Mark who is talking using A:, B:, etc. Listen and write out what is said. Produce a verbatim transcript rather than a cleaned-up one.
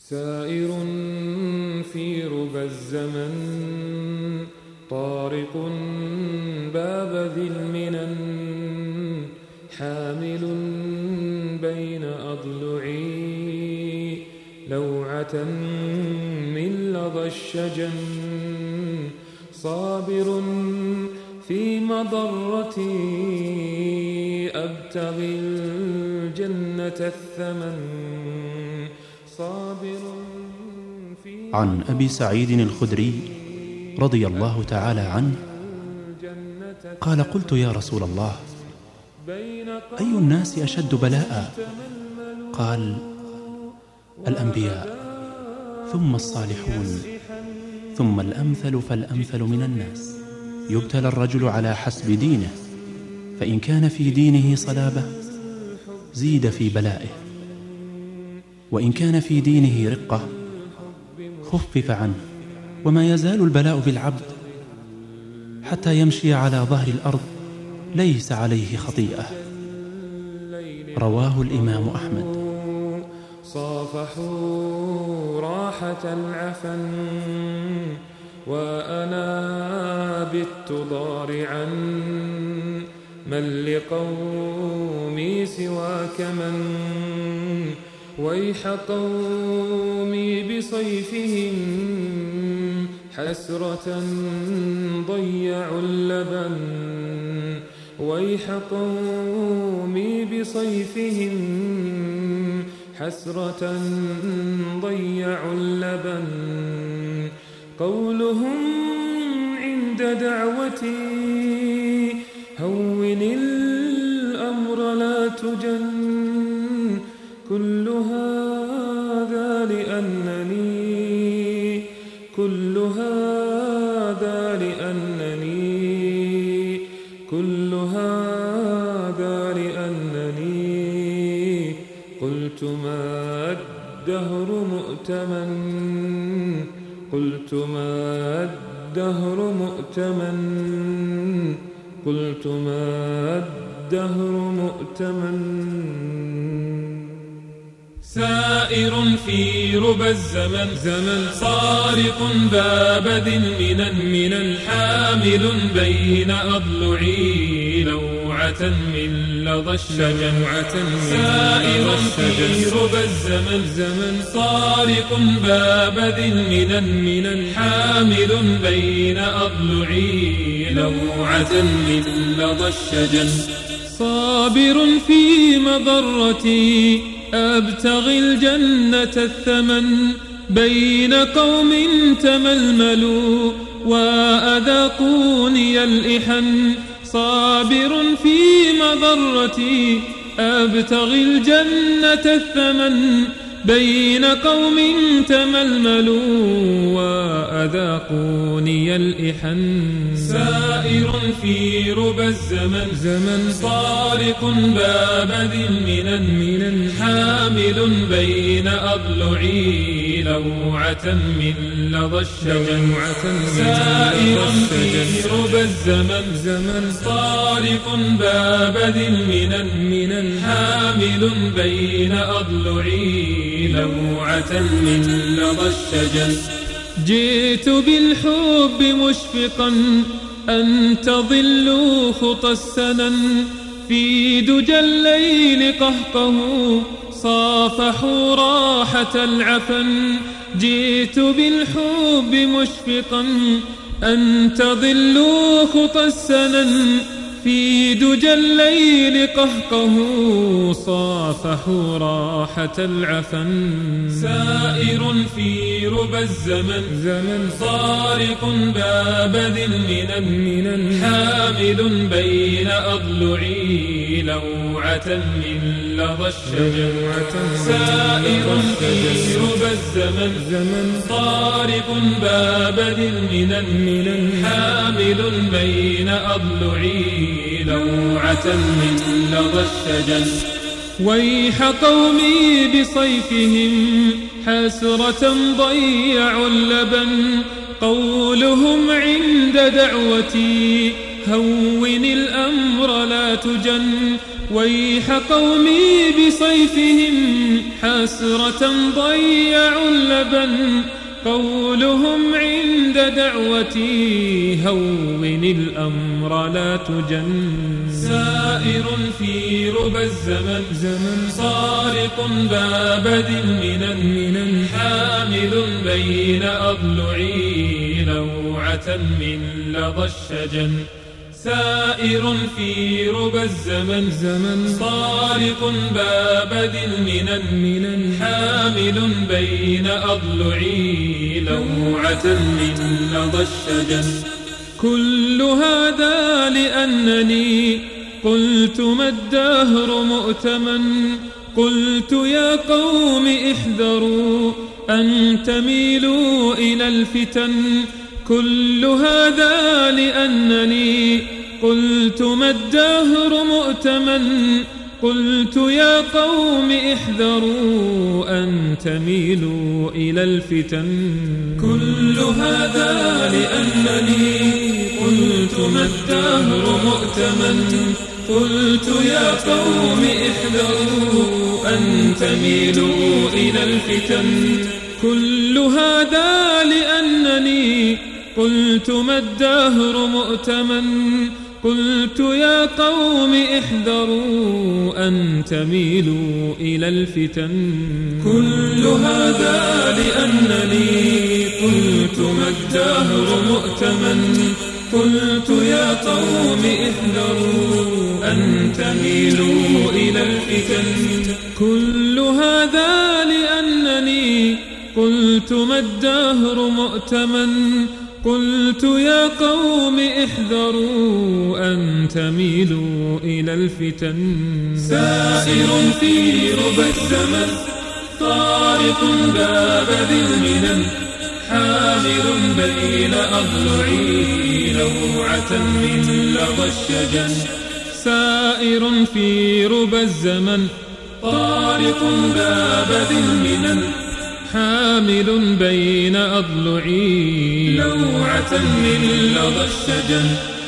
A: سائر في ربى الزمن طارق باب ذي المنن حامل بين أضلعي لوعة من لظى الشجن صابر في مضرتي أبتغي الجنة الثمن صابر في
B: عن أبي سعيد الخدري رضي الله تعالى عنه قال: قلت يا رسول الله، أي الناس أشد بلاء؟ قال: الأنبياء ثم الصالحون ثم الأمثل فالأمثل من الناس. يبتلى الرجل على حسب دينه، فإن كان في دينه صلابة زيد في بلائه، وإن كان في دينه رقة خفف عنه. وما يزال البلاء بالعبد حتى يمشي على ظهر الأرض ليس عليه خطيئة. رواه الإمام أحمد.
A: صافحوا راحة العفن وأنا بت ضارعا من لقومي سواك من ويح قومي بصيفهم حسرة ضيعوا اللبن ويح قومي بصيفهم حسرة ضيعوا اللبن قولهم عند دعوتي هون الأمر لا تجن كل هذا لأنني كل هذا لأنني كل هذا لأنني قلت ما الدهر مؤتمن قلت ما الدهر مؤتمن قلت ما الدهر مؤتمن
C: سائر في ربى الزمن زمن صارق باب ذي المنن من حامل بين أضلعي لوعة من لظى الشجن سائر في ربى الزمن زمن صارق باب ذي المنن من حامل بين أضلعي لوعة من لظى الشجن صابر في مضرتي أبتغي الجنة الثمن بين قوم تململوا وأذاقوني الإحن صابر في مضرتي أبتغي الجنة الثمن بين قوم تململوا وأذاقوني الإحن سائر في ربى الزمن زمن طارق باب ذي المنن من حامل بين أضلعي لوعة من لظى الشجن سائر في ربى الزمن زمن طارق باب ذي المنن من حامل بين أضلعي لوعة من لظى الشجن جئت بالحب مشفقا أن تضلوا خطى السنن في دجى الليل قهقه صافحوا راحة العفن جئت بالحب مشفقا أن تضلوا خطى السنن في دجى الليل قهقه صافحوا راحة العفن سائر في ربى الزمن زمن طارق باب ذي المنن من حامل بين أضلعي لوعة من لظى الشجن سائر في ربى الزمن زمن طارق باب ذي المنن من حامل بين أضلعي لوعة من لظى الشجن ويح قومي بصيفهم حسرة ضيعوا اللبن قولهم عند دعوتي هون الأمر لا تجن ويح قومي بصيفهم حسرة ضيعوا عذابا قولهم عند دعوتي هون الأمر لا تجن. سائر في ربى الزمن زمن صارق باب ذي المنن حامل بين أضلعي لوعة من لظى الشجن. سائر في ربى الزمن زمن صارق باب ذي المنن حامل بين أضلعي لوعة من لظى الشجن. كل هذا لأنني قلت ما الدهر مؤتمن. قلت يا قوم احذروا أن تميلوا إلى الفتن. كل هذا لأنني قلت ما الدهر مؤتمن. قلت يا قوم احذروا أن تميلوا إلى الفتن. كل هذا لأنني قلت ما الدهر مؤتمن. قلت يا قوم احذروا أن تميلوا إلى الفتن. كل هذا لأنني قلت ما الدهر مؤتمن. قلت يا قوم احذروا أن تميلوا إلى الفتن. كل هذا لأنني قلت ما الدهر مؤتمن. قلت يا قوم احذروا أن تميلوا إلى الفتن. كل هذا لأنني قلت ما الدهر مؤتمن. قلت يا قوم احذروا أن تميلوا إلى الفتن. سائر في ربى الزمن طارق باب ذي المنن حامل بين أضلعي لوعة من لظى الشجن. سائر في ربى الزمن طارق باب ذي المنن حامل بين أضلعي لوعة من لظى الشجن.